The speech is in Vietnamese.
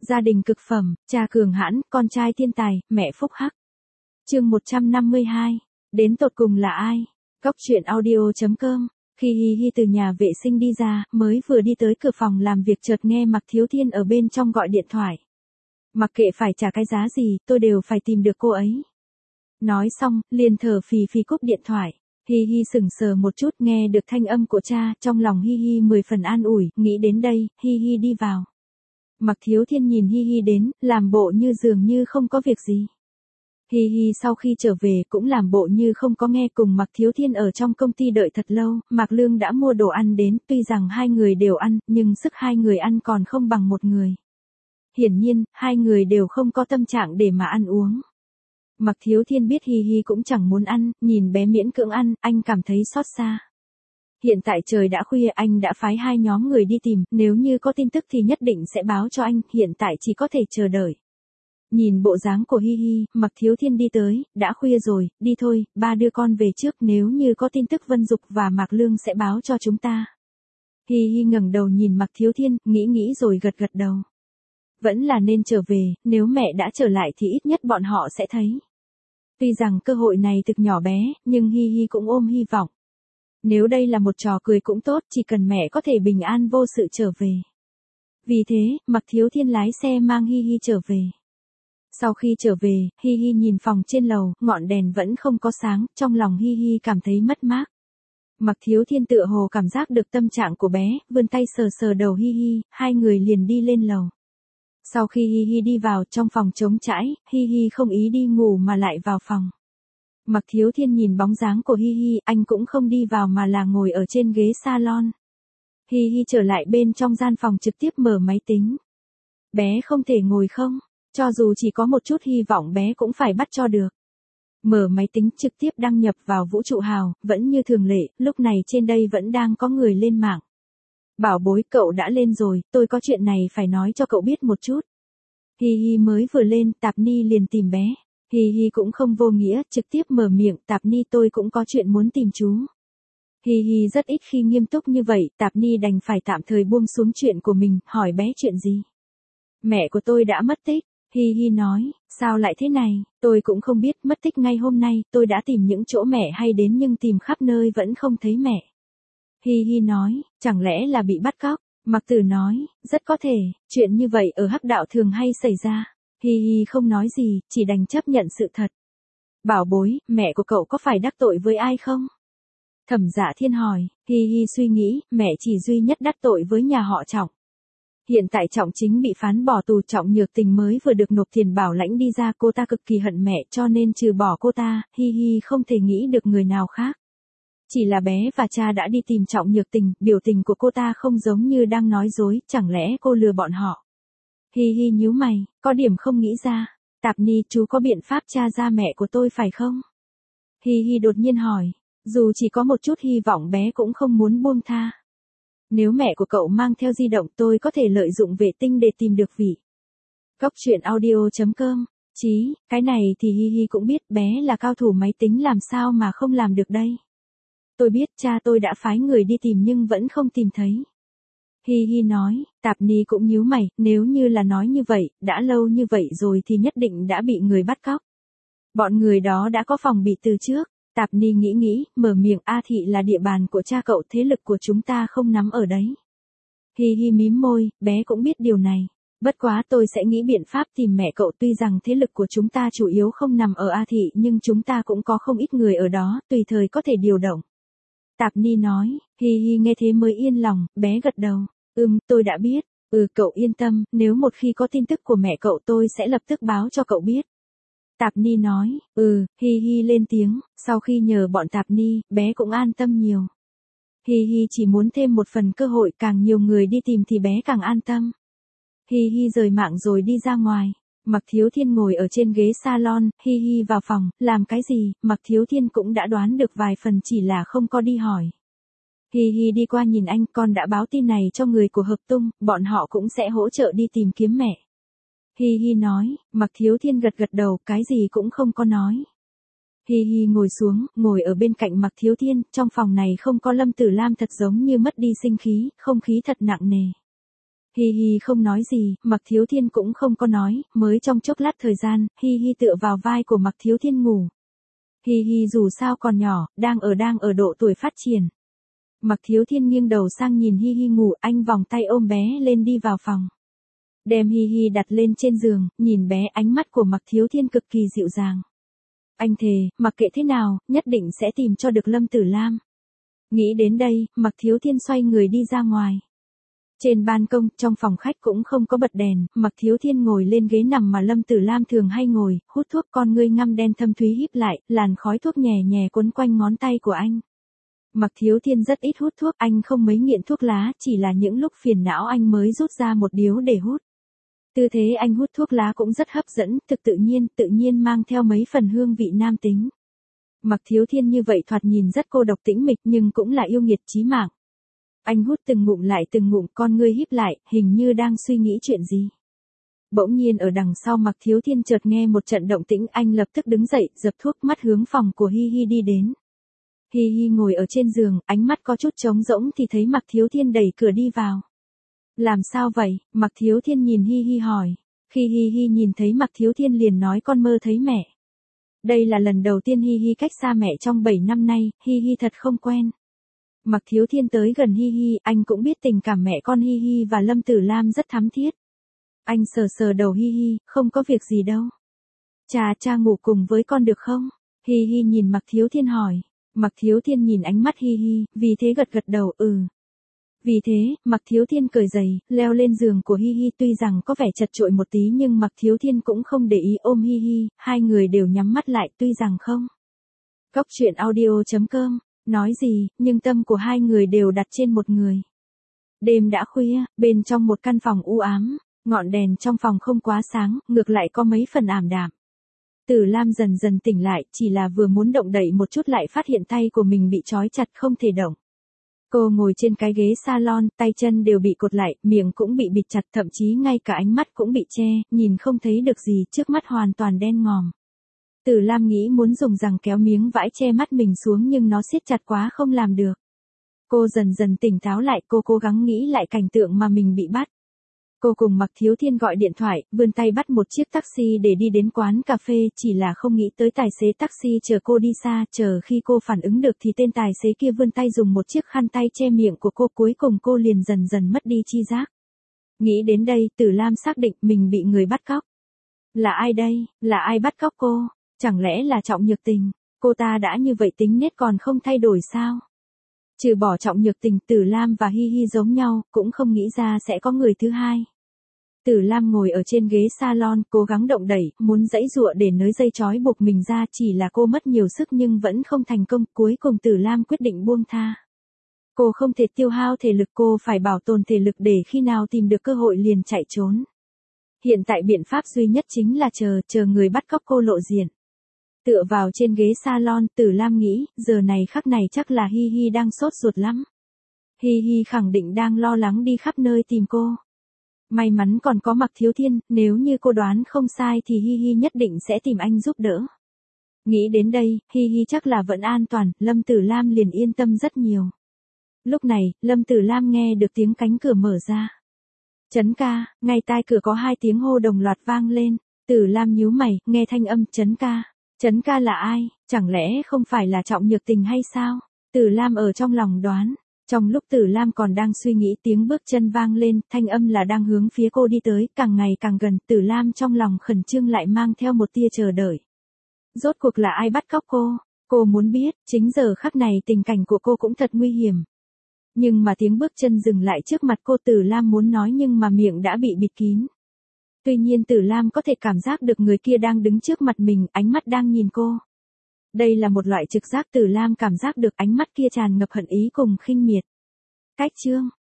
Gia đình cực phẩm, cha cường hãn, con trai thiên tài, mẹ phúc hắc. Chương 152. Đến tột cùng là ai? Góc truyện audio.com. Khi Hi Hi từ nhà vệ sinh đi ra, mới vừa đi tới cửa phòng làm việc chợt nghe Mạc Thiếu Thiên ở bên trong gọi điện thoại. Mặc kệ phải trả cái giá gì, tôi đều phải tìm được cô ấy. Nói xong, liền thở phì phì cúp điện thoại. Hi Hi sững sờ một chút nghe được thanh âm của cha, trong lòng Hi Hi 10 phần an ủi, nghĩ đến đây, Hi Hi đi vào. Mạc Thiếu Thiên nhìn Hi Hi đến, làm bộ như dường như không có việc gì. Hi Hi sau khi trở về cũng làm bộ như không có nghe, cùng Mạc Thiếu Thiên ở trong công ty đợi thật lâu, Mạc Lương đã mua đồ ăn đến, tuy rằng hai người đều ăn, nhưng sức hai người ăn còn không bằng một người. Hiển nhiên, hai người đều không có tâm trạng để mà ăn uống. Mạc Thiếu Thiên biết Hi Hi cũng chẳng muốn ăn, nhìn bé miễn cưỡng ăn, anh cảm thấy xót xa. Hiện tại trời đã khuya, anh đã phái hai nhóm người đi tìm, nếu như có tin tức thì nhất định sẽ báo cho anh, hiện tại chỉ có thể chờ đợi. Nhìn bộ dáng của Hi Hi, Mạc Thiếu Thiên đi tới, đã khuya rồi, đi thôi, ba đưa con về trước, nếu như có tin tức Vân Dục và Mạc Lương sẽ báo cho chúng ta. Hi Hi ngẩng đầu nhìn Mạc Thiếu Thiên, nghĩ rồi gật gật đầu. Vẫn là nên trở về, nếu mẹ đã trở lại thì ít nhất bọn họ sẽ thấy. Tuy rằng cơ hội này thực nhỏ bé, nhưng Hi Hi cũng ôm hy vọng. Nếu đây là một trò cười cũng tốt, chỉ cần mẹ có thể bình an vô sự trở về. Vì thế, Mạc Thiếu Thiên lái xe mang Hi Hi trở về. Sau khi trở về, Hi Hi nhìn phòng trên lầu, ngọn đèn vẫn không có sáng, trong lòng Hi Hi cảm thấy mất mát. Mạc Thiếu Thiên tựa hồ cảm giác được tâm trạng của bé, vươn tay sờ sờ đầu Hi Hi, hai người liền đi lên lầu. Sau khi Hi Hi đi vào trong phòng trống trải, Hi Hi không ý đi ngủ mà lại vào phòng. Mạc Thiếu Thiên nhìn bóng dáng của Hi Hi, anh cũng không đi vào mà là ngồi ở trên ghế salon. Hi Hi trở lại bên trong gian phòng trực tiếp mở máy tính. Bé không thể ngồi không? Cho dù chỉ có một chút hy vọng bé cũng phải bắt cho được. Mở máy tính trực tiếp đăng nhập vào vũ trụ hào, vẫn như thường lệ, lúc này trên đây vẫn đang có người lên mạng. Bảo bối, cậu đã lên rồi, tôi có chuyện này phải nói cho cậu biết một chút. Hi Hi mới vừa lên, Tạp Ni liền tìm bé. Hi Hi cũng không vô nghĩa, trực tiếp mở miệng, Tạp Ni tôi cũng có chuyện muốn tìm chú. Hi Hi rất ít khi nghiêm túc như vậy, Tạp Ni đành phải tạm thời buông xuống chuyện của mình, hỏi bé chuyện gì. Mẹ của tôi đã mất tích. Hi Hi nói, sao lại thế này, tôi cũng không biết, mất tích ngay hôm nay, tôi đã tìm những chỗ mẹ hay đến nhưng tìm khắp nơi vẫn không thấy mẹ. Hi Hi nói, chẳng lẽ là bị bắt cóc? Mạc Tử nói, rất có thể, chuyện như vậy ở Hắc Đạo thường hay xảy ra. Hi Hi không nói gì, chỉ đành chấp nhận sự thật. Bảo bối, mẹ của cậu có phải đắc tội với ai không? Thẩm Dạ Thiên hỏi. Hi Hi suy nghĩ, mẹ chỉ duy nhất đắc tội với nhà họ Trọng. Hiện tại Trọng Chính bị phán bỏ tù, Trọng Nhược Tình mới vừa được nộp tiền bảo lãnh đi ra, cô ta cực kỳ hận mẹ cho nên trừ bỏ cô ta, Hi Hi không thể nghĩ được người nào khác. Chỉ là bé và cha đã đi tìm Trọng Nhược Tình, biểu tình của cô ta không giống như đang nói dối, chẳng lẽ cô lừa bọn họ. Hi Hi nhíu mày, có điểm không nghĩ ra. Tạp Ni, chú có biện pháp tra ra mẹ của tôi phải không? Hi Hi đột nhiên hỏi, dù chỉ có một chút hy vọng bé cũng không muốn buông tha. Nếu mẹ của cậu mang theo di động tôi có thể lợi dụng vệ tinh để tìm được vị. Góc truyện audio.com. Chí, cái này thì Hi Hi cũng biết, bé là cao thủ máy tính làm sao mà không làm được đây. Tôi biết cha tôi đã phái người đi tìm nhưng vẫn không tìm thấy. Hi Hi nói, Tạp Ni cũng nhíu mày, nếu như là nói như vậy, đã lâu như vậy rồi thì nhất định đã bị người bắt cóc. Bọn người đó đã có phòng bị từ trước. Tạp Ni nghĩ, mở miệng, A Thị là địa bàn của cha cậu, thế lực của chúng ta không nắm ở đấy. Hi Hi mím môi, bé cũng biết điều này. Bất quá tôi sẽ nghĩ biện pháp tìm mẹ cậu, tuy rằng thế lực của chúng ta chủ yếu không nằm ở A Thị nhưng chúng ta cũng có không ít người ở đó, tùy thời có thể điều động. Tạp Ni nói. Hi Hi nghe thế mới yên lòng, bé gật đầu. Tôi đã biết. Cậu yên tâm, nếu một khi có tin tức của mẹ cậu tôi sẽ lập tức báo cho cậu biết. Tạp Ni nói, Hi Hi lên tiếng, sau khi nhờ bọn Tạp Ni, bé cũng an tâm nhiều. Hi Hi chỉ muốn thêm một phần cơ hội, càng nhiều người đi tìm thì bé càng an tâm. Hi Hi rời mạng rồi đi ra ngoài. Mạc Thiếu Thiên ngồi ở trên ghế salon, Hi Hi vào phòng, làm cái gì, Mạc Thiếu Thiên cũng đã đoán được vài phần, chỉ là không có đi hỏi. Hi Hi đi qua nhìn anh, con đã báo tin này cho người của Hợp Tung, bọn họ cũng sẽ hỗ trợ đi tìm kiếm mẹ. Hi Hi nói. Mạc Thiếu Thiên gật gật đầu, cái gì cũng không có nói. Hi Hi ngồi xuống, ngồi ở bên cạnh Mạc Thiếu Thiên, trong phòng này không có Lâm Tử Lam, thật giống như mất đi sinh khí, không khí thật nặng nề. Hi Hi không nói gì, Mạc Thiếu Thiên cũng không có nói, mới trong chốc lát thời gian, Hi Hi tựa vào vai của Mạc Thiếu Thiên ngủ. Hi Hi dù sao còn nhỏ, đang ở độ tuổi phát triển. Mạc Thiếu Thiên nghiêng đầu sang nhìn Hi Hi ngủ, anh vòng tay ôm bé lên đi vào phòng. Đem Hi Hi đặt lên trên giường, nhìn bé, ánh mắt của Mạc Thiếu Thiên cực kỳ dịu dàng. Anh thề, mặc kệ thế nào, nhất định sẽ tìm cho được Lâm Tử Lam. Nghĩ đến đây, Mạc Thiếu Thiên xoay người đi ra ngoài. Trên ban công, trong phòng khách cũng không có bật đèn, Mạc Thiếu Thiên ngồi lên ghế nằm mà Lâm Tử Lam thường hay ngồi, hút thuốc, con ngươi ngăm đen thâm thúy híp lại, làn khói thuốc nhè nhè quấn quanh ngón tay của anh. Mạc Thiếu Thiên rất ít hút thuốc, anh không mấy nghiện thuốc lá, chỉ là những lúc phiền não anh mới rút ra một điếu để hút. Tư thế anh hút thuốc lá cũng rất hấp dẫn, tự nhiên mang theo mấy phần hương vị nam tính. Mạc Thiếu Thiên như vậy thoạt nhìn rất cô độc tĩnh mịch nhưng cũng là yêu nghiệt chí mạng. Anh hút từng ngụm lại từng ngụm, con ngươi híp lại, hình như đang suy nghĩ chuyện gì. Bỗng nhiên ở đằng sau Mạc Thiếu Thiên chợt nghe một trận động tĩnh, anh lập tức đứng dậy, dập thuốc, mắt hướng phòng của Hi Hi đi đến. Hi Hi ngồi ở trên giường, ánh mắt có chút trống rỗng thì thấy Mạc Thiếu Thiên đẩy cửa đi vào. Làm sao vậy? Mạc Thiếu Thiên nhìn Hi Hi hỏi. Khi Hi Hi nhìn thấy Mạc Thiếu Thiên liền nói con mơ thấy mẹ. Đây là lần đầu tiên Hi Hi cách xa mẹ trong 7 năm nay, Hi Hi thật không quen. Mạc Thiếu Thiên tới gần Hi Hi, anh cũng biết tình cảm mẹ con Hi Hi và Lâm Tử Lam rất thắm thiết. Anh sờ sờ đầu Hi Hi, không có việc gì đâu. Cha ngủ cùng với con được không? Hi Hi nhìn Mạc Thiếu Thiên hỏi. Mạc Thiếu Thiên nhìn ánh mắt Hi Hi, vì thế gật đầu, Vì thế, Mạc Thiếu Thiên cởi giày, leo lên giường của Hi Hi, tuy rằng có vẻ chật chội một tí nhưng Mạc Thiếu Thiên cũng không để ý, ôm Hi Hi, hai người đều nhắm mắt lại, tuy rằng không. Góc truyện audio.com, nói gì, nhưng tâm của hai người đều đặt trên một người. Đêm đã khuya, bên trong một căn phòng u ám, ngọn đèn trong phòng không quá sáng, ngược lại có mấy phần ảm đạm. Tử Lam dần dần tỉnh lại, chỉ là vừa muốn động đậy một chút lại phát hiện tay của mình bị trói chặt không thể động. Cô ngồi trên cái ghế salon, tay chân đều bị cột lại, miệng cũng bị bịt chặt, thậm chí ngay cả ánh mắt cũng bị che, nhìn không thấy được gì, trước mắt hoàn toàn đen ngòm. Tử Lam nghĩ muốn dùng giằng kéo miếng vải che mắt mình xuống nhưng nó siết chặt quá không làm được. Cô dần dần tỉnh táo lại, cô cố gắng nghĩ lại cảnh tượng mà mình bị bắt. Cô cùng Mạc Thiếu Thiên gọi điện thoại, vươn tay bắt một chiếc taxi để đi đến quán cà phê, chỉ là không nghĩ tới tài xế taxi chờ cô đi xa, chờ khi cô phản ứng được thì tên tài xế kia vươn tay dùng một chiếc khăn tay che miệng của cô, cuối cùng cô liền dần dần mất đi chi giác. Nghĩ đến đây, Tử Lam xác định mình bị người bắt cóc. Là ai đây? Là ai bắt cóc cô? Chẳng lẽ là Trọng Nhược Tình? Cô ta đã như vậy tính nết còn không thay đổi sao? Trừ bỏ Trọng Nhược Tình, Tử Lam và Hi Hi giống nhau, cũng không nghĩ ra sẽ có người thứ hai. Tử Lam ngồi ở trên ghế salon, cố gắng động đẩy, muốn giãy giụa để nới dây trói buộc mình ra, chỉ là cô mất nhiều sức nhưng vẫn không thành công, cuối cùng Tử Lam quyết định buông tha. Cô không thể tiêu hao thể lực, cô phải bảo tồn thể lực để khi nào tìm được cơ hội liền chạy trốn. Hiện tại biện pháp duy nhất chính là chờ người bắt cóc cô lộ diện. Tựa vào trên ghế salon, Tử Lam nghĩ, giờ này khắc này chắc là Hi Hi đang sốt ruột lắm. Hi Hi khẳng định đang lo lắng đi khắp nơi tìm cô. May mắn còn có Mạc Thiếu Thiên, nếu như cô đoán không sai thì Hi Hi nhất định sẽ tìm anh giúp đỡ. Nghĩ đến đây, Hi Hi chắc là vẫn an toàn, Lâm Tử Lam liền yên tâm rất nhiều. Lúc này, Lâm Tử Lam nghe được tiếng cánh cửa mở ra. Trấn ca, ngay tai cửa có hai tiếng hô đồng loạt vang lên. Tử Lam nhíu mày, nghe thanh âm Trấn ca. Trấn ca là ai? Chẳng lẽ không phải là Trọng Nhược Tình hay sao? Tử Lam ở trong lòng đoán. Trong lúc Tử Lam còn đang suy nghĩ, tiếng bước chân vang lên, thanh âm là đang hướng phía cô đi tới, càng ngày càng gần, Tử Lam trong lòng khẩn trương lại mang theo một tia chờ đợi. Rốt cuộc là ai bắt cóc cô? Cô muốn biết, chính giờ khắc này tình cảnh của cô cũng thật nguy hiểm. Nhưng mà tiếng bước chân dừng lại trước mặt cô, Tử Lam muốn nói nhưng mà miệng đã bị bịt kín. Tuy nhiên Tử Lam có thể cảm giác được người kia đang đứng trước mặt mình, ánh mắt đang nhìn cô. Đây là một loại trực giác, Tử Lam cảm giác được ánh mắt kia tràn ngập hận ý cùng khinh miệt. Cách chương